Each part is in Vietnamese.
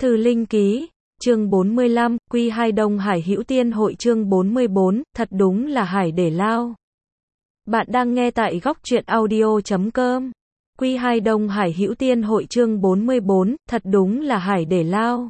Thư Linh Ký, chương 45, Q2 Đông Hải Hữu Tiên Hội chương 44, thật đúng là hải để lao. Bạn đang nghe tại góc truyện audio.com. Q2 Đông Hải Hữu Tiên Hội chương 44, thật đúng là hải để lao.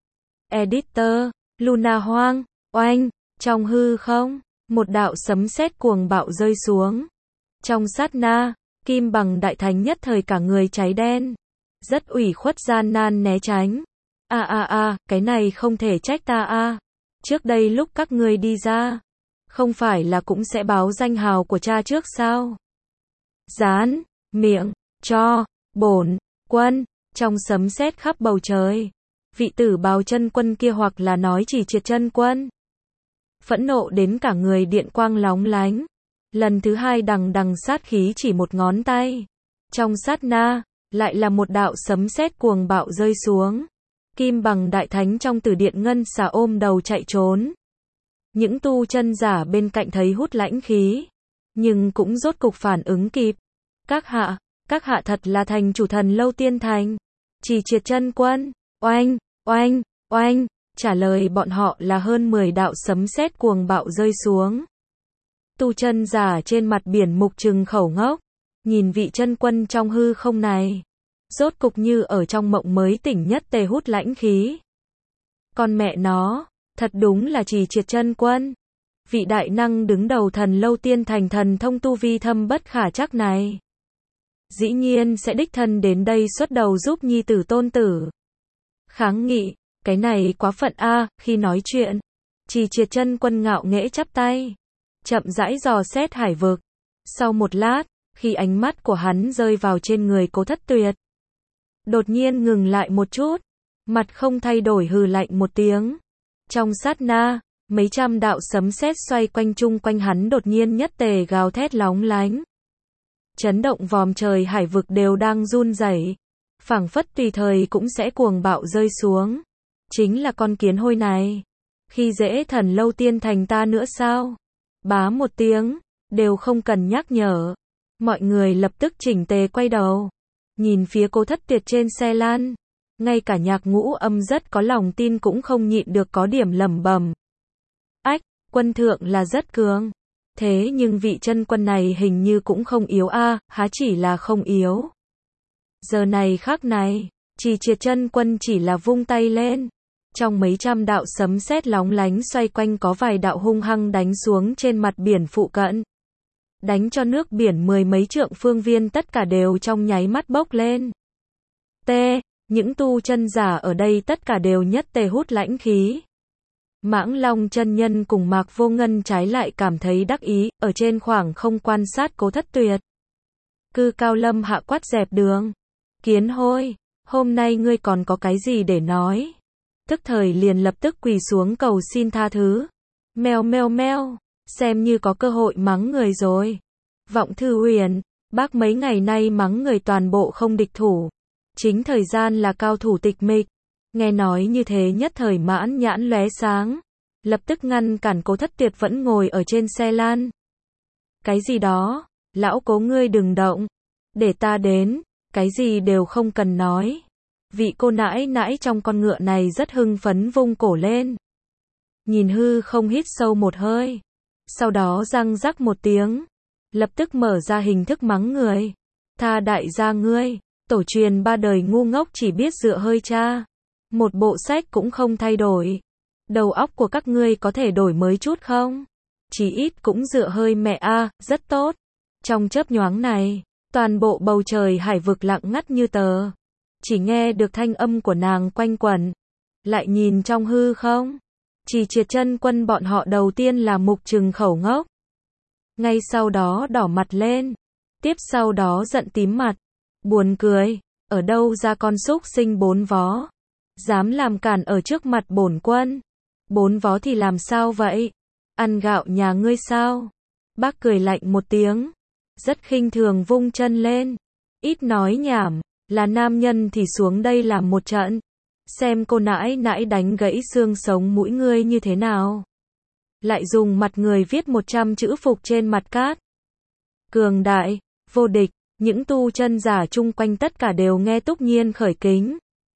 Editor, Luna Hoang, oanh, trong hư không, một đạo sấm sét cuồng bạo rơi xuống. Trong sát na, Kim Bằng Đại Thánh nhất thời cả người cháy đen. Rất ủy khuất gian nan né tránh. Cái này không thể trách ta a. Trước đây lúc các ngươi đi ra, không phải là cũng sẽ báo danh hào của cha trước sao? Dán, miệng, cho, bổn, quân, trong sấm sét khắp bầu trời. Vị tử bào chân quân kia hoặc là nói chỉ triệt chân quân. Phẫn nộ đến cả người điện quang lóng lánh. Lần thứ hai đằng đằng sát khí chỉ một ngón tay. Trong sát na, lại là một đạo sấm sét cuồng bạo rơi xuống. Kim Bằng Đại Thánh trong tử điện ngân xà ôm đầu chạy trốn. Những tu chân giả bên cạnh thấy hút lãnh khí, nhưng cũng rốt cục phản ứng kịp. Các hạ thật là thành chủ thần Lâu Tiên Thành. Chỉ triệt chân quân, oanh, oanh, oanh, trả lời bọn họ là hơn 10 đạo sấm sét cuồng bạo rơi xuống. Tu chân giả trên mặt biển mục trừng khẩu ngốc, nhìn vị chân quân trong hư không này. Rốt cục như ở trong mộng mới tỉnh nhất tề hút lãnh khí. Con mẹ nó, thật đúng là chỉ triệt chân quân. Vị đại năng đứng đầu thần Lâu Tiên Thành thần thông tu vi thâm bất khả trắc này. Dĩ nhiên sẽ đích thân đến đây xuất đầu giúp nhi tử tôn tử. Kháng nghị, cái này quá phận a. Khi nói chuyện, chỉ triệt chân quân ngạo nghễ chắp tay, chậm rãi dò xét hải vực. Sau một lát, khi ánh mắt của hắn rơi vào trên người Cố Thất Tuyệt, đột nhiên ngừng lại một chút, mặt không thay đổi hừ lạnh một tiếng. Trong sát na, mấy trăm đạo sấm sét xoay quanh chung quanh hắn đột nhiên nhất tề gào thét lóng lánh. Chấn động vòm trời hải vực đều đang run rẩy, phảng phất tùy thời cũng sẽ cuồng bạo rơi xuống. Chính là con kiến hôi này. Khi dễ thần Lâu Tiên Thành ta nữa sao? Bá một tiếng, đều không cần nhắc nhở. Mọi người lập tức chỉnh tề quay đầu. Nhìn phía Cố Thất Tuyệt trên xe lan. Ngay cả Nhạc Ngũ Âm rất có lòng tin cũng không nhịn được có điểm lẩm bẩm. Ách, quân thượng là rất cường. Thế nhưng vị chân quân này hình như cũng không yếu a, há chỉ là không yếu. Giờ này khắc này, chỉ triệt chân quân chỉ là vung tay lên. Trong mấy trăm đạo sấm sét lóng lánh xoay quanh có vài đạo hung hăng đánh xuống trên mặt biển phụ cận. Đánh cho nước biển mười mấy trượng phương viên tất cả đều trong nháy mắt bốc lên. Những tu chân giả ở đây tất cả đều nhất tề hút lãnh khí. Mãng Long chân nhân cùng Mạc Vô Ngân trái lại cảm thấy đắc ý, ở trên khoảng không quan sát Cố Thất Tuyệt. Cư Cao Lâm hạ quát dẹp đường. Kiến hôi, hôm nay ngươi còn có cái gì để nói? Tức thời liền lập tức quỳ xuống cầu xin tha thứ. Meo, xem như có cơ hội mắng người rồi. Vọng Thư Huyền, bác mấy ngày nay mắng người toàn bộ không địch thủ. Chính thời gian là cao thủ tịch mịch. Nghe nói như thế nhất thời mãn nhãn lóe sáng. Lập tức ngăn cản Cố Thất Tuyệt vẫn ngồi ở trên xe lan. Cái gì đó, lão Cố ngươi đừng động. Để ta đến, cái gì đều không cần nói. Vị cô nãi nãi trong con ngựa này rất hưng phấn vung cổ lên. Nhìn hư không hít sâu một hơi. Sau đó răng rắc một tiếng. Lập tức mở ra hình thức mắng người. Tha đại gia ngươi, tổ truyền ba đời ngu ngốc chỉ biết dựa hơi cha. Một bộ sách cũng không thay đổi. Đầu óc của các ngươi có thể đổi mới chút không? Chỉ ít cũng dựa hơi mẹ a, rất tốt. Trong chớp nhoáng này, toàn bộ bầu trời hải vực lặng ngắt như tờ. Chỉ nghe được thanh âm của nàng quanh quẩn. Lại nhìn trong hư không. Chỉ triệt chân quân bọn họ đầu tiên là mục trừng khẩu ngốc. Ngay sau đó đỏ mặt lên. Tiếp sau đó giận tím mặt. Buồn cười. Ở đâu ra con súc sinh bốn vó. Dám làm cản ở trước mặt bổn quân. Bốn vó thì làm sao vậy? Ăn gạo nhà ngươi sao? Bác cười lạnh một tiếng. Rất khinh thường vung chân lên. Ít nói nhảm. Là nam nhân thì xuống đây làm một trận. Xem cô nãi nãi đánh gãy xương sống mũi ngươi như thế nào. Lại dùng mặt người viết 100 chữ phục trên mặt cát. Cường đại, vô địch, những tu chân giả chung quanh tất cả đều nghe túc nhiên khởi kính.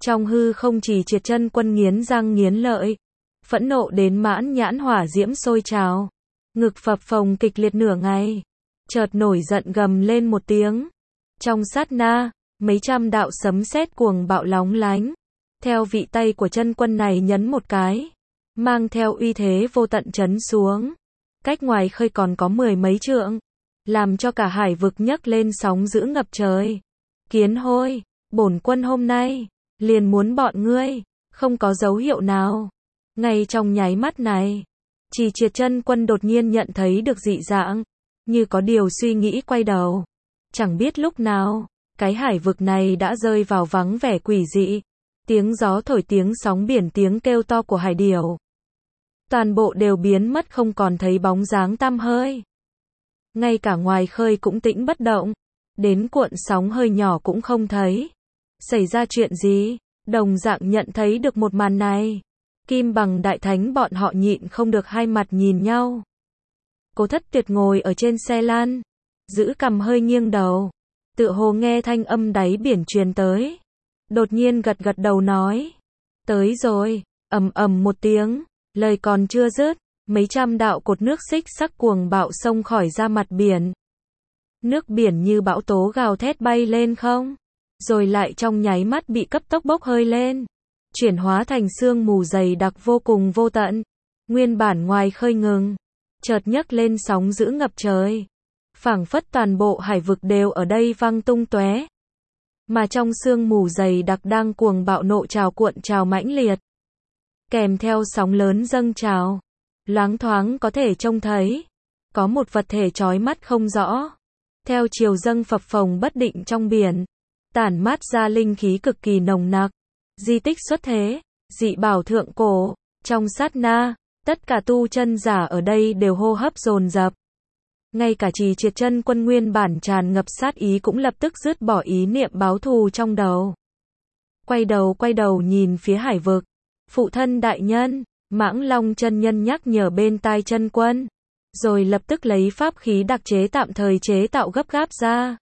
Trong hư không Chỉ Triệt Chân Quân nghiến răng nghiến lợi, phẫn nộ đến mãn nhãn hỏa diễm sôi trào, ngực phập phồng kịch liệt nửa ngày, chợt nổi giận gầm lên một tiếng. Trong sát na, mấy trăm đạo sấm sét cuồng bạo lóng lánh, theo vị tay của chân quân này nhấn một cái, mang theo uy thế vô tận chấn xuống. Cách ngoài khơi còn có 10 mấy trượng, làm cho cả hải vực nhấc lên sóng dữ ngập trời. Kiến hôi, bổn quân hôm nay liền muốn bọn ngươi, không có dấu hiệu nào. Ngay trong nháy mắt này, Chỉ Triệt Chân Quân đột nhiên nhận thấy được dị dạng, như có điều suy nghĩ quay đầu. Chẳng biết lúc nào, cái hải vực này đã rơi vào vắng vẻ quỷ dị. Tiếng gió thổi, tiếng sóng biển, tiếng kêu to của hải điểu, toàn bộ đều biến mất không còn thấy bóng dáng tăm hơi. Ngay cả ngoài khơi cũng tĩnh bất động, đến cuộn sóng hơi nhỏ cũng không thấy. Xảy ra chuyện gì? Đồng dạng nhận thấy được một màn này, Kim Bằng Đại Thánh bọn họ nhịn không được hai mặt nhìn nhau. Cố Thất Tuyệt ngồi ở trên xe lăn, giữ cằm hơi nghiêng đầu, tựa hồ nghe thanh âm đáy biển truyền tới. Đột nhiên gật gật đầu nói, tới rồi. Ầm ầm một tiếng, lời còn chưa dứt, mấy trăm đạo cột nước xích sắc cuồng bạo xông khỏi ra mặt biển. Nước biển như bão tố gào thét bay lên không, rồi lại trong nháy mắt bị cấp tốc bốc hơi lên, chuyển hóa thành sương mù dày đặc vô cùng vô tận. Nguyên bản ngoài khơi ngừng, chợt nhấc lên sóng dữ ngập trời, phảng phất toàn bộ hải vực đều ở đây văng tung tóe. Mà trong sương mù dày đặc đang cuồng bạo nộ trào cuộn trào mãnh liệt, kèm theo sóng lớn dâng trào, loáng thoáng có thể trông thấy có một vật thể chói mắt không rõ, theo chiều dâng phập phồng bất định trong biển, tản mát ra linh khí cực kỳ nồng nặc. Di tích xuất thế, dị bảo thượng cổ. Trong sát na, tất cả tu chân giả ở đây đều hô hấp dồn dập. Ngay cả Chỉ Triệt Chân Quân nguyên bản tràn ngập sát ý cũng lập tức dứt bỏ ý niệm báo thù trong đầu. Quay đầu nhìn phía hải vực. Phụ thân đại nhân, Mãng Long chân nhân nhắc nhở bên tai chân quân, rồi lập tức lấy pháp khí đặc chế tạm thời chế tạo gấp gáp ra.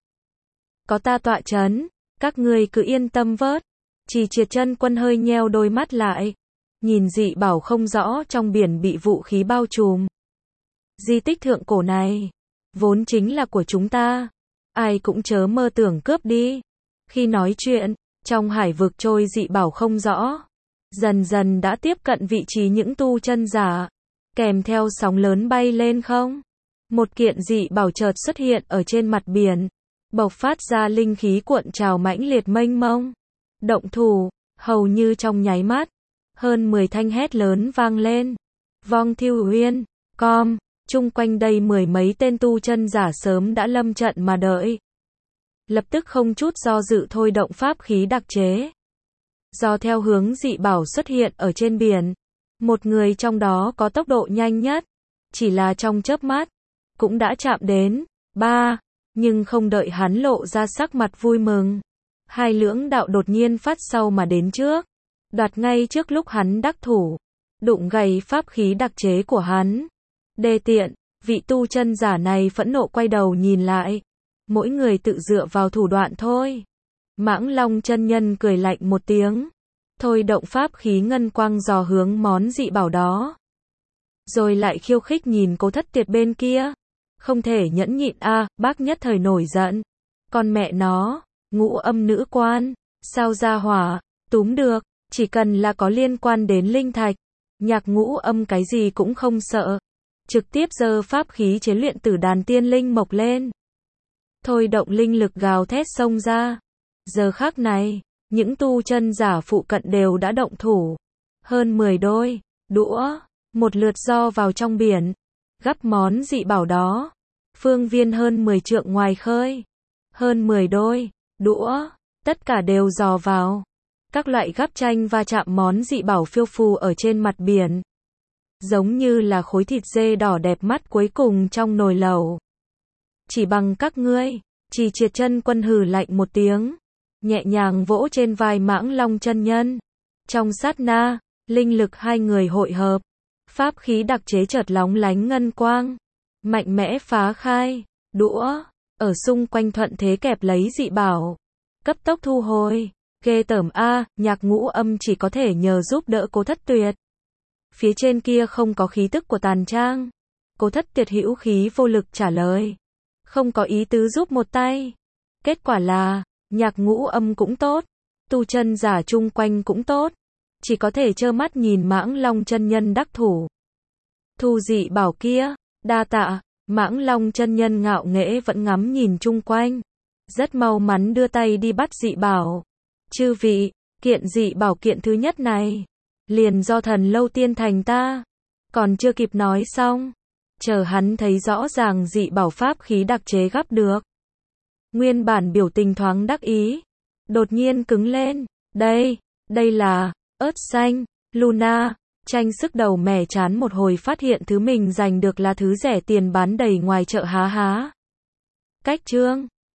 Có ta tọa chấn, các ngươi cứ yên tâm vớt. Chỉ Triệt Chân Quân hơi nheo đôi mắt lại, nhìn dị bảo không rõ trong biển bị vũ khí bao trùm. Di tích thượng cổ này, vốn chính là của chúng ta, ai cũng chớ mơ tưởng cướp đi. Khi nói chuyện, trong hải vực trôi dị bảo không rõ, dần dần đã tiếp cận vị trí những tu chân giả, kèm theo sóng lớn bay lên không. Một kiện dị bảo chợt xuất hiện ở trên mặt biển, bộc phát ra linh khí cuộn trào mãnh liệt mênh mông. Động thủ, hầu như trong nháy mắt, hơn 10 thanh hét lớn vang lên. Vong Thiêu Uyên, Com, chung quanh đây 10 mấy tên tu chân giả sớm đã lâm trận mà đợi. Lập tức không chút do dự thôi động pháp khí đặc chế. Do theo hướng dị bảo xuất hiện ở trên biển, một người trong đó có tốc độ nhanh nhất, chỉ là trong chớp mắt, cũng đã chạm đến. Nhưng không đợi hắn lộ ra sắc mặt vui mừng, hai lưỡng đạo đột nhiên phát sau mà đến trước, đoạt ngay trước lúc hắn đắc thủ, đụng gầy pháp khí đặc chế của hắn. Đê tiện, vị tu chân giả này phẫn nộ quay đầu nhìn lại, mỗi người tự dựa vào thủ đoạn thôi. Mãng Long chân nhân cười lạnh một tiếng, thôi động pháp khí ngân quang dò hướng món dị bảo đó. Rồi lại khiêu khích nhìn Cố Thất Tuyệt bên kia, không thể nhẫn nhịn bác nhất thời nổi giận. Con mẹ nó, Ngũ Âm nữ quan, sao ra hỏa, túm được, chỉ cần là có liên quan đến linh thạch, nhạc ngũ âm cái gì cũng không sợ. Trực tiếp giơ pháp khí chế luyện Tử Đàn Tiên Linh mộc lên. Thôi động linh lực gào thét xông ra. Giờ khắc này, những tu chân giả phụ cận đều đã động thủ. Hơn 10 đôi đũa, một lượt do vào trong biển, gắp món dị bảo đó. Phương viên hơn 10 trượng ngoài khơi, hơn 10 đôi đũa, tất cả đều dò vào. Các loại gắp tranh va chạm món dị bảo phiêu phù ở trên mặt biển, giống như là khối thịt dê đỏ đẹp mắt cuối cùng trong nồi lẩu. Chỉ bằng các ngươi. Chỉ Triệt Chân Quân hừ lạnh một tiếng, nhẹ nhàng vỗ trên vai Mãng Long chân nhân. Trong sát na, linh lực hai người hội hợp, pháp khí đặc chế chợt lóng lánh ngân quang, mạnh mẽ phá khai. Đũa ở xung quanh thuận thế kẹp lấy dị bảo, cấp tốc thu hồi. Ghê tởm a, Nhạc Ngũ Âm chỉ có thể nhờ giúp đỡ Cố Thất Tuyệt. Phía trên kia không có khí tức của Tàn Trang. Cố Thất Tuyệt hữu khí vô lực trả lời. Không có ý tứ giúp một tay. Kết quả là, Nhạc Ngũ Âm cũng tốt. Tu chân giả chung quanh cũng tốt. Chỉ có thể trơ mắt nhìn Mãng Long chân nhân đắc thủ. Thu dị bảo kia, đa tạ. Mãng Long chân nhân ngạo nghễ vẫn ngắm nhìn chung quanh. Rất mau mắn đưa tay đi bắt dị bảo. Chư vị, kiện dị bảo kiện thứ nhất này. Liền do Thần Lâu Tiên Thành ta. Còn chưa kịp nói xong. Chờ hắn thấy rõ ràng dị bảo pháp khí đặc chế gắp được. Nguyên bản biểu tình thoáng đắc ý. Đột nhiên cứng lên. Đây là, ớt xanh, Luna. Tranh sức đầu mẻ chán một hồi phát hiện thứ mình giành được là thứ rẻ tiền bán đầy ngoài chợ há há. Cách chương.